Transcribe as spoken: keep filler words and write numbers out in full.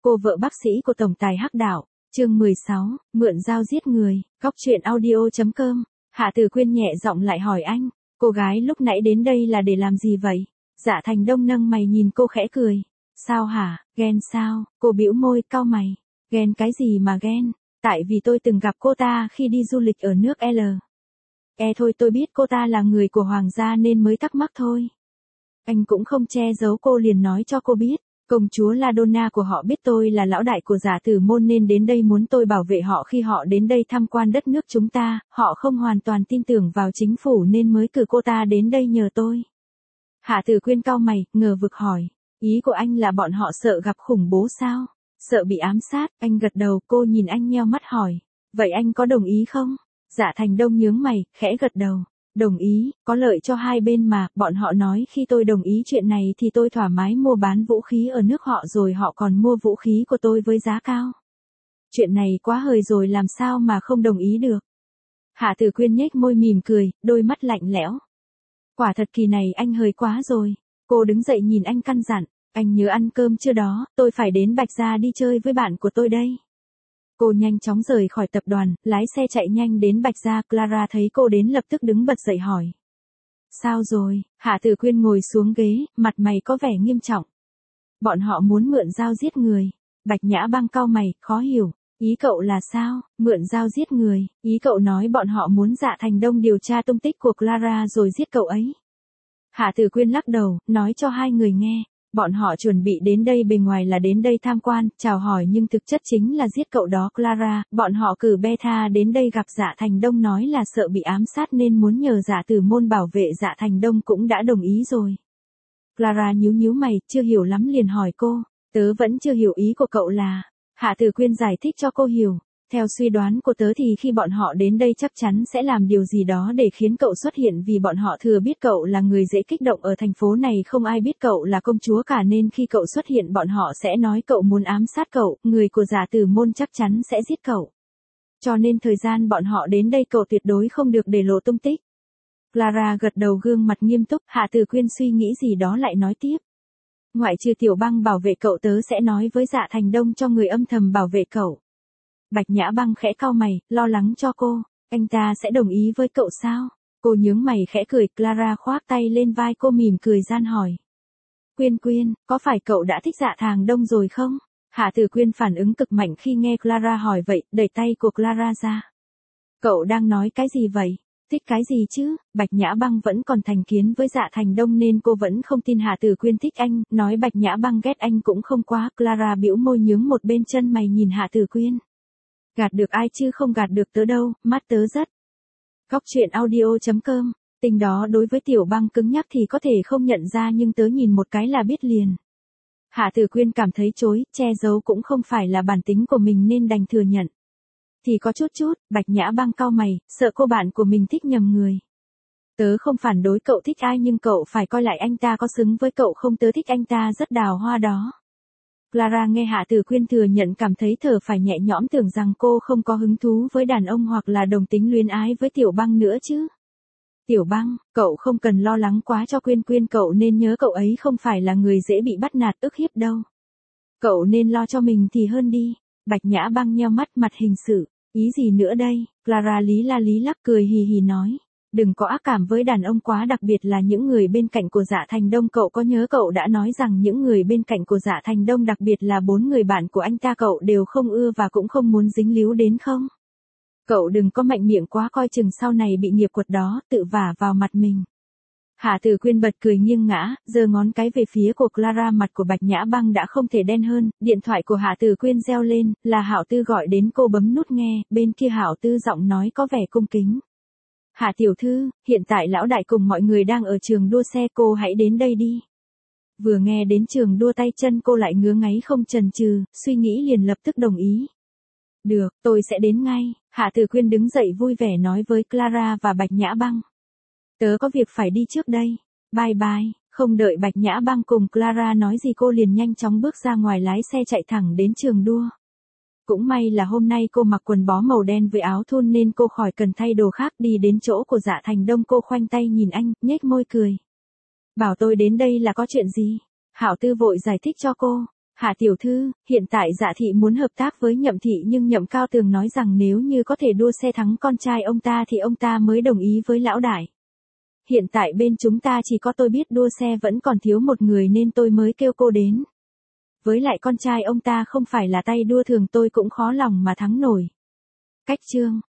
Cô vợ bác sĩ của tổng tài Hắc Đạo, chương mười sáu, mượn dao giết người, góc truyện audio.com. Hạ Tử Quyên nhẹ giọng lại hỏi anh, cô gái lúc nãy đến đây là để làm gì vậy? Dạ Thành Đông nâng mày nhìn cô khẽ cười. Sao hả, ghen sao? Cô bĩu môi cau mày. Ghen cái gì mà ghen? Tại vì tôi từng gặp cô ta khi đi du lịch ở nước L. E thôi tôi biết cô ta là người của hoàng gia nên mới thắc mắc thôi. Anh cũng không che giấu cô liền nói cho cô biết. Công chúa La Donna của họ biết tôi là lão đại của Giả Tử Môn nên đến đây muốn tôi bảo vệ họ khi họ đến đây tham quan đất nước chúng ta, họ không hoàn toàn tin tưởng vào chính phủ nên mới cử cô ta đến đây nhờ tôi. Hạ Tử Quyên cau mày, ngờ vực hỏi, ý của anh là bọn họ sợ gặp khủng bố sao? Sợ bị ám sát, anh gật đầu, cô nhìn anh nheo mắt hỏi, vậy anh có đồng ý không? Dạ Thành Đông nhướng mày, khẽ gật đầu. Đồng ý, có lợi cho hai bên mà, bọn họ nói khi tôi đồng ý chuyện này thì tôi thoải mái mua bán vũ khí ở nước họ rồi họ còn mua vũ khí của tôi với giá cao. Chuyện này quá hời rồi làm sao mà không đồng ý được. Hạ Tử Quyên nhếch môi mỉm cười, đôi mắt lạnh lẽo. Quả thật kỳ này anh hời quá rồi. Cô đứng dậy nhìn anh căn dặn, anh nhớ ăn cơm chưa đó, tôi phải đến Bạch Gia đi chơi với bạn của tôi đây. Cô nhanh chóng rời khỏi tập đoàn, lái xe chạy nhanh đến Bạch Gia. Clara thấy cô đến lập tức đứng bật dậy hỏi. Sao rồi? Hạ Tử Quyên ngồi xuống ghế, mặt mày có vẻ nghiêm trọng. Bọn họ muốn mượn dao giết người. Bạch Nhã Băng cau mày, khó hiểu. Ý cậu là sao? Mượn dao giết người, ý cậu nói bọn họ muốn Dạ Thành Đông điều tra tung tích của Clara rồi giết cậu ấy. Hạ Tử Quyên lắc đầu, nói cho hai người nghe. Bọn họ chuẩn bị đến đây bề ngoài là đến đây tham quan, chào hỏi nhưng thực chất chính là giết cậu đó Clara, bọn họ cử Beta đến đây gặp Dạ Thành Đông nói là sợ bị ám sát nên muốn nhờ Giả Tử Môn bảo vệ Dạ Thành Đông cũng đã đồng ý rồi. Clara nhíu nhíu mày, chưa hiểu lắm liền hỏi cô, tớ vẫn chưa hiểu ý của cậu là, Hạ Tử Quyên giải thích cho cô hiểu. Theo suy đoán của tớ thì khi bọn họ đến đây chắc chắn sẽ làm điều gì đó để khiến cậu xuất hiện vì bọn họ thừa biết cậu là người dễ kích động ở thành phố này không ai biết cậu là công chúa cả nên khi cậu xuất hiện bọn họ sẽ nói cậu muốn ám sát cậu, người của Giả Tử Môn chắc chắn sẽ giết cậu. Cho nên thời gian bọn họ đến đây cậu tuyệt đối không được để lộ tung tích. Clara gật đầu gương mặt nghiêm túc, Hạ Tử Quyên suy nghĩ gì đó lại nói tiếp. Ngoại trừ Tiểu Băng bảo vệ cậu tớ sẽ nói với Dạ Thành Đông cho người âm thầm bảo vệ cậu. Bạch Nhã Băng khẽ cau mày, lo lắng cho cô, anh ta sẽ đồng ý với cậu sao? Cô nhướng mày khẽ cười, Clara khoác tay lên vai cô mỉm cười gian hỏi. Quyên Quyên, có phải cậu đã thích Dạ Thành Đông rồi không? Hạ Tử Quyên phản ứng cực mạnh khi nghe Clara hỏi vậy, đẩy tay của Clara ra. Cậu đang nói cái gì vậy? Thích cái gì chứ? Bạch Nhã Băng vẫn còn thành kiến với Dạ Thành Đông nên cô vẫn không tin Hạ Tử Quyên thích anh, nói Bạch Nhã Băng ghét anh cũng không quá. Clara bĩu môi nhướng một bên chân mày nhìn Hạ Tử Quyên. Gạt được ai chứ không gạt được tớ đâu, mắt tớ rất. Góc truyện audio.com, tình đó đối với Tiểu Băng cứng nhắc thì có thể không nhận ra nhưng tớ nhìn một cái là biết liền. Hạ Tử Quyên cảm thấy chối, che giấu cũng không phải là bản tính của mình nên đành thừa nhận. Thì có chút chút, Bạch Nhã Băng cau mày, sợ cô bạn của mình thích nhầm người. Tớ không phản đối cậu thích ai nhưng cậu phải coi lại anh ta có xứng với cậu không, tớ thích anh ta rất đào hoa đó. Clara nghe Hạ Tử Quyên thừa nhận cảm thấy thở phải nhẹ nhõm tưởng rằng cô không có hứng thú với đàn ông hoặc là đồng tính luyến ái với Tiểu Băng nữa chứ. Tiểu Băng, cậu không cần lo lắng quá cho Quyên Quyên cậu nên nhớ cậu ấy không phải là người dễ bị bắt nạt ức hiếp đâu. Cậu nên lo cho mình thì hơn đi. Bạch Nhã Băng nheo mắt mặt hình sự, ý gì nữa đây? Clara lý la lý lắc cười hì hì nói. Đừng có ác cảm với đàn ông quá đặc biệt là những người bên cạnh của Dạ Thành Đông cậu có nhớ cậu đã nói rằng những người bên cạnh của Dạ Thành Đông đặc biệt là bốn người bạn của anh ta cậu đều không ưa và cũng không muốn dính líu đến không? Cậu đừng có mạnh miệng quá coi chừng sau này bị nghiệp quật đó tự vả vào mặt mình. Hạ Tử Quyên bật cười nghiêng ngã, giơ ngón cái về phía của Clara mặt của Bạch Nhã Băng đã không thể đen hơn, điện thoại của Hạ Tử Quyên reo lên, là Hạo Tư gọi đến cô bấm nút nghe, bên kia Hạo Tư giọng nói có vẻ cung kính. Hạ tiểu thư, hiện tại lão đại cùng mọi người đang ở trường đua xe cô hãy đến đây đi. Vừa nghe đến trường đua tay chân cô lại ngứa ngáy không chần chừ, suy nghĩ liền lập tức đồng ý. Được, tôi sẽ đến ngay, Hạ Tử Quyên đứng dậy vui vẻ nói với Clara và Bạch Nhã Băng. Tớ có việc phải đi trước đây, bye bye, không đợi Bạch Nhã Băng cùng Clara nói gì cô liền nhanh chóng bước ra ngoài lái xe chạy thẳng đến trường đua. Cũng may là hôm nay cô mặc quần bó màu đen với áo thun nên cô khỏi cần thay đồ khác đi đến chỗ của Dạ Thành Đông cô khoanh tay nhìn anh, nhếch môi cười. Bảo tôi đến đây là có chuyện gì? Hạo Tư vội giải thích cho cô. Hạ tiểu thư, hiện tại Dạ thị muốn hợp tác với Nhậm thị nhưng Nhậm Cao Tường nói rằng nếu như có thể đua xe thắng con trai ông ta thì ông ta mới đồng ý với lão đại. Hiện tại bên chúng ta chỉ có tôi biết đua xe vẫn còn thiếu một người nên tôi mới kêu cô đến. Với lại con trai ông ta không phải là tay đua thường tôi cũng khó lòng mà thắng nổi. Cách chương